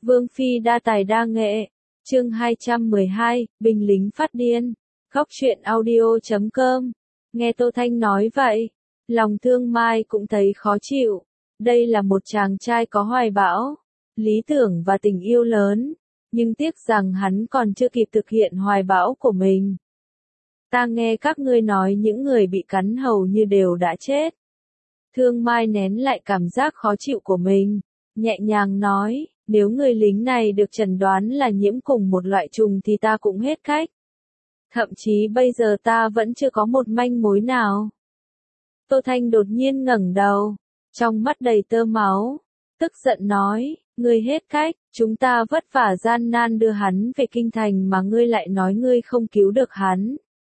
Vương Phi đa tài đa nghệ. Chương 212, binh lính phát điên. Góc truyện audio.com. Nghe Tô Thanh nói vậy, lòng Thương Mai cũng thấy khó chịu. Đây là một chàng trai có hoài bão, lý tưởng và tình yêu lớn, nhưng tiếc rằng hắn còn chưa kịp thực hiện hoài bão của mình. Ta nghe các ngươi nói những người bị cắn hầu như đều đã chết. Thương Mai nén lại cảm giác khó chịu của mình, nhẹ nhàng nói, nếu người lính này được chẩn đoán là nhiễm cùng một loại trùng thì ta cũng hết cách. Thậm chí bây giờ ta vẫn chưa có một manh mối nào. Tô Thanh đột nhiên ngẩng đầu, trong mắt đầy tơ máu, tức giận nói, ngươi hết cách, chúng ta vất vả gian nan đưa hắn về kinh thành mà ngươi lại nói ngươi không cứu được hắn.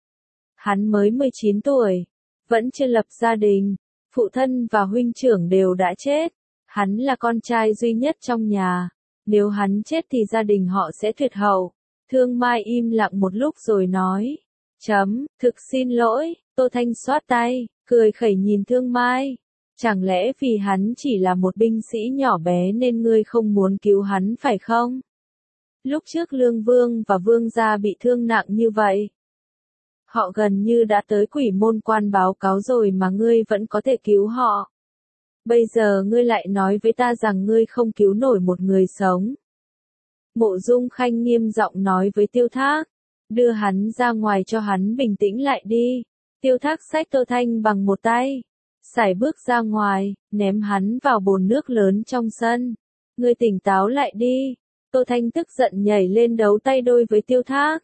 Hắn mới 19 tuổi, vẫn chưa lập gia đình, phụ thân và huynh trưởng đều đã chết, hắn là con trai duy nhất trong nhà, nếu hắn chết thì gia đình họ sẽ tuyệt hậu. Thương Mai im lặng một lúc rồi nói, thực xin lỗi. Tô Thanh xoát tay, cười khẩy nhìn Thương Mai, chẳng lẽ vì hắn chỉ là một binh sĩ nhỏ bé nên ngươi không muốn cứu hắn phải không? Lúc trước Lương Vương và Vương gia bị thương nặng như vậy, họ gần như đã tới Quỷ Môn Quan báo cáo rồi mà ngươi vẫn có thể cứu họ. Bây giờ ngươi lại nói với ta rằng ngươi không cứu nổi một người sống. Mộ Dung Khanh nghiêm giọng nói với Tiêu Thác, đưa hắn ra ngoài cho hắn bình tĩnh lại đi. Tiêu Thác xách Tô Thanh bằng một tay, sải bước ra ngoài, ném hắn vào bồn nước lớn trong sân. Ngươi tỉnh táo lại đi. Tô Thanh tức giận nhảy lên đấu tay đôi với Tiêu Thác.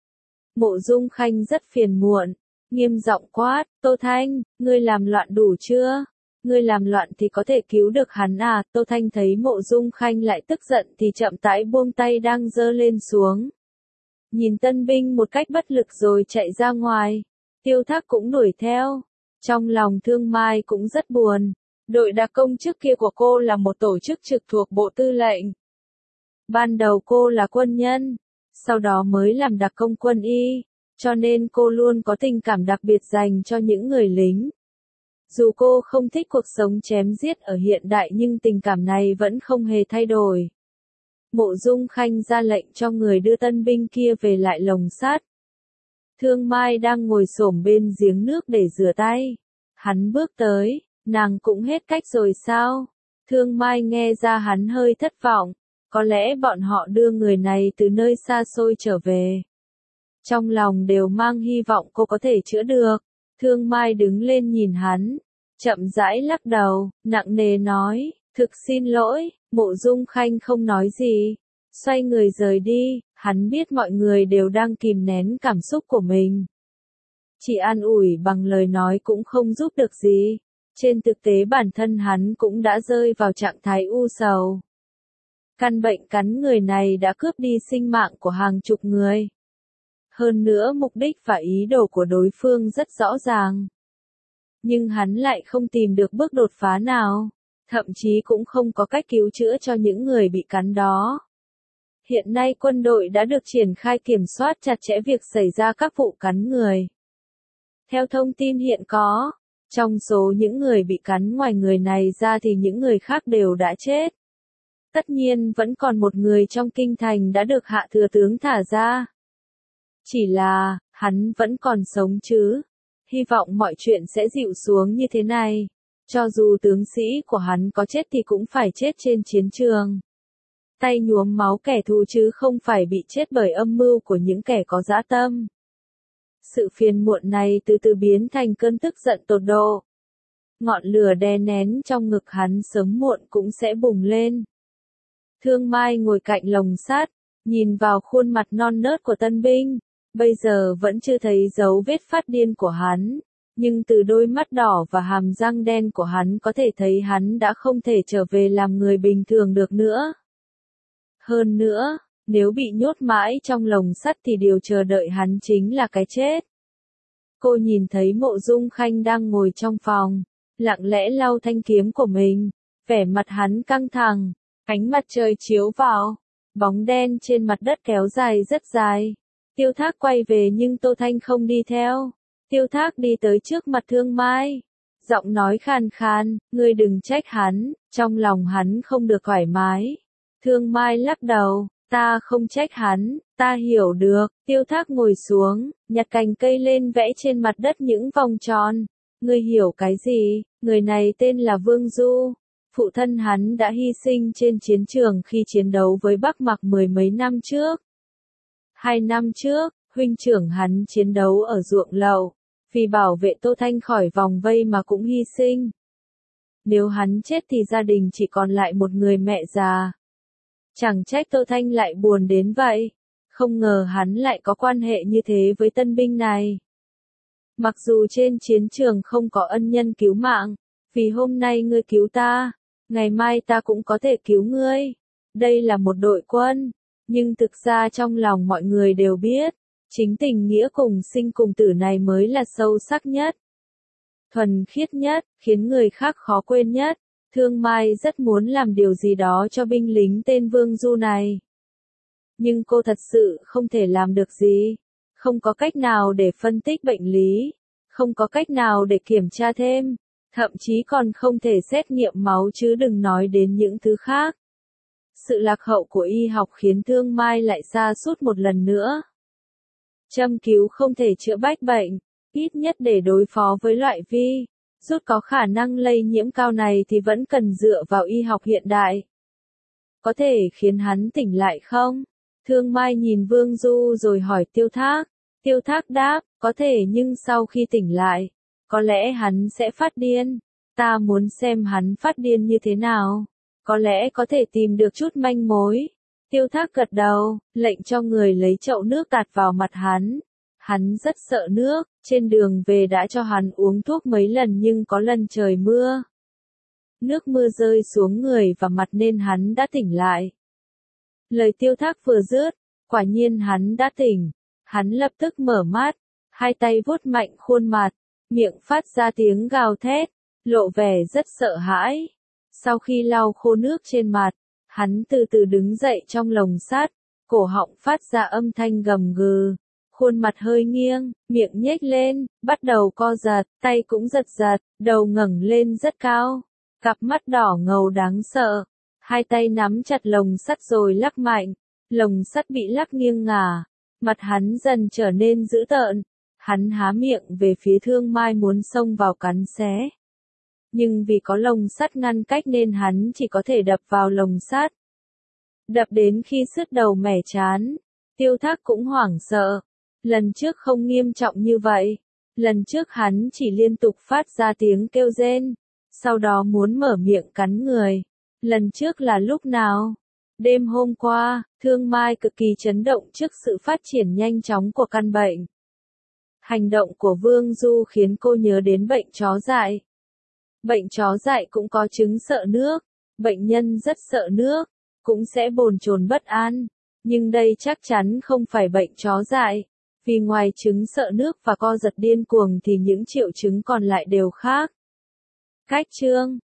Mộ Dung Khanh rất phiền muộn, nghiêm giọng quát, Tô Thanh, ngươi làm loạn đủ chưa? Ngươi làm loạn thì có thể cứu được hắn à? Tô Thanh thấy Mộ Dung Khanh lại tức giận thì chậm rãi buông tay đang giơ lên xuống. Nhìn tân binh một cách bất lực rồi chạy ra ngoài. Tiêu Thác cũng đuổi theo. Trong lòng Thương Mai cũng rất buồn. Đội đặc công trước kia của cô là một tổ chức trực thuộc Bộ Tư lệnh. Ban đầu cô là quân nhân, sau đó mới làm đặc công quân y, cho nên cô luôn có tình cảm đặc biệt dành cho những người lính. Dù cô không thích cuộc sống chém giết ở hiện đại nhưng tình cảm này vẫn không hề thay đổi. Mộ Dung Khanh ra lệnh cho người đưa tân binh kia về lại lồng sắt. Thương Mai đang ngồi xổm bên giếng nước để rửa tay. Hắn bước tới, nàng cũng hết cách rồi sao? Thương Mai nghe ra hắn hơi thất vọng, có lẽ bọn họ đưa người này từ nơi xa xôi trở về. Trong lòng đều mang hy vọng cô có thể chữa được. Thương Mai đứng lên nhìn hắn, chậm rãi lắc đầu, nặng nề nói, thực xin lỗi. Mộ Dung Khanh không nói gì, xoay người rời đi. Hắn biết mọi người đều đang kìm nén cảm xúc của mình. Chỉ an ủi bằng lời nói cũng không giúp được gì. Trên thực tế bản thân hắn cũng đã rơi vào trạng thái u sầu. Căn bệnh cắn người này đã cướp đi sinh mạng của hàng chục người. Hơn nữa mục đích và ý đồ của đối phương rất rõ ràng. Nhưng hắn lại không tìm được bước đột phá nào. Thậm chí cũng không có cách cứu chữa cho những người bị cắn đó. Hiện nay quân đội đã được triển khai kiểm soát chặt chẽ việc xảy ra các vụ cắn người. Theo thông tin hiện có, trong số những người bị cắn ngoài người này ra thì những người khác đều đã chết. Tất nhiên vẫn còn một người trong kinh thành đã được hạ thừa tướng thả ra. Chỉ là, hắn vẫn còn sống chứ. Hy vọng mọi chuyện sẽ dịu xuống như thế này. Cho dù tướng sĩ của hắn có chết thì cũng phải chết trên chiến trường. Tay nhuốm máu kẻ thù chứ không phải bị chết bởi âm mưu của những kẻ có dã tâm. Sự phiền muộn này từ từ biến thành cơn tức giận tột độ. Ngọn lửa đè nén trong ngực hắn sớm muộn cũng sẽ bùng lên. Thương Mai ngồi cạnh lồng sắt, nhìn vào khuôn mặt non nớt của tân binh. Bây giờ vẫn chưa thấy dấu vết phát điên của hắn. Nhưng từ đôi mắt đỏ và hàm răng đen của hắn có thể thấy hắn đã không thể trở về làm người bình thường được nữa. Hơn nữa, nếu bị nhốt mãi trong lồng sắt thì điều chờ đợi hắn chính là cái chết. Cô nhìn thấy Mộ Dung Khanh đang ngồi trong phòng, lặng lẽ lau thanh kiếm của mình, vẻ mặt hắn căng thẳng, ánh mặt trời chiếu vào, bóng đen trên mặt đất kéo dài rất dài. Tiêu Thác quay về nhưng Tô Thanh không đi theo. Tiêu Thác đi tới trước mặt Thương Mai, giọng nói khàn khàn, ngươi đừng trách hắn. Trong lòng hắn không được thoải mái. Thương Mai lắc đầu, ta không trách hắn, ta hiểu được. Tiêu Thác ngồi xuống, nhặt cành cây lên vẽ trên mặt đất những vòng tròn. Ngươi hiểu cái gì? Người này tên là Vương Du. Phụ thân hắn đã hy sinh trên chiến trường khi chiến đấu với Bắc Mặc 10 mấy năm trước. 2 năm trước, huynh trưởng hắn chiến đấu ở ruộng lậu, vì bảo vệ Tô Thanh khỏi vòng vây mà cũng hy sinh. Nếu hắn chết thì gia đình chỉ còn lại một người mẹ già. Chẳng trách Tô Thanh lại buồn đến vậy. Không ngờ hắn lại có quan hệ như thế với tân binh này. Mặc dù trên chiến trường không có ân nhân cứu mạng, vì hôm nay ngươi cứu ta, ngày mai ta cũng có thể cứu ngươi. Đây là một đội quân, nhưng thực ra trong lòng mọi người đều biết, chính tình nghĩa cùng sinh cùng tử này mới là sâu sắc nhất, thuần khiết nhất, khiến người khác khó quên nhất. Thương Mai rất muốn làm điều gì đó cho binh lính tên Vương Du này. Nhưng cô thật sự không thể làm được gì. Không có cách nào để phân tích bệnh lý. Không có cách nào để kiểm tra thêm. Thậm chí còn không thể xét nghiệm máu chứ đừng nói đến những thứ khác. Sự lạc hậu của y học khiến Thương Mai lại sa sút một lần nữa. Châm cứu không thể chữa bách bệnh, ít nhất để đối phó với loại virus có khả năng lây nhiễm cao này thì vẫn cần dựa vào y học hiện đại. Có thể khiến hắn tỉnh lại không? Thương Mai nhìn Vương Du rồi hỏi Tiêu Thác. Tiêu Thác đáp, có thể nhưng sau khi tỉnh lại, có lẽ hắn sẽ phát điên. Ta muốn xem hắn phát điên như thế nào. Có lẽ có thể tìm được chút manh mối. Tiêu Thác gật đầu, lệnh cho người lấy chậu nước tạt vào mặt hắn. Hắn rất sợ nước, trên đường về đã cho hắn uống thuốc mấy lần nhưng có lần trời mưa. Nước mưa rơi xuống người và mặt nên hắn đã tỉnh lại. Lời Tiêu Thác vừa dứt, quả nhiên hắn đã tỉnh. Hắn lập tức mở mắt, hai tay vuốt mạnh khuôn mặt, miệng phát ra tiếng gào thét, lộ vẻ rất sợ hãi. Sau khi lau khô nước trên mặt, hắn từ từ đứng dậy trong lồng sắt, cổ họng phát ra âm thanh gầm gừ, khuôn mặt hơi nghiêng, miệng nhếch lên, bắt đầu co giật, tay cũng giật giật, đầu ngẩng lên rất cao, cặp mắt đỏ ngầu đáng sợ, hai tay nắm chặt lồng sắt rồi lắc mạnh, lồng sắt bị lắc nghiêng ngả, mặt hắn dần trở nên dữ tợn, hắn há miệng về phía Thương Mai muốn xông vào cắn xé. Nhưng vì có lồng sắt ngăn cách nên hắn chỉ có thể đập vào lồng sắt. Đập đến khi sứt đầu mẻ trán, Tiêu Thác cũng hoảng sợ. Lần trước không nghiêm trọng như vậy. Lần trước hắn chỉ liên tục phát ra tiếng kêu rên, sau đó muốn mở miệng cắn người. Lần trước là lúc nào? Đêm hôm qua, Thương Mai cực kỳ chấn động trước sự phát triển nhanh chóng của căn bệnh. Hành động của Vương Du khiến cô nhớ đến bệnh chó dại. Bệnh chó dại cũng có chứng sợ nước, bệnh nhân rất sợ nước, cũng sẽ bồn chồn bất an, nhưng đây chắc chắn không phải bệnh chó dại, vì ngoài chứng sợ nước và co giật điên cuồng thì những triệu chứng còn lại đều khác. Cách chương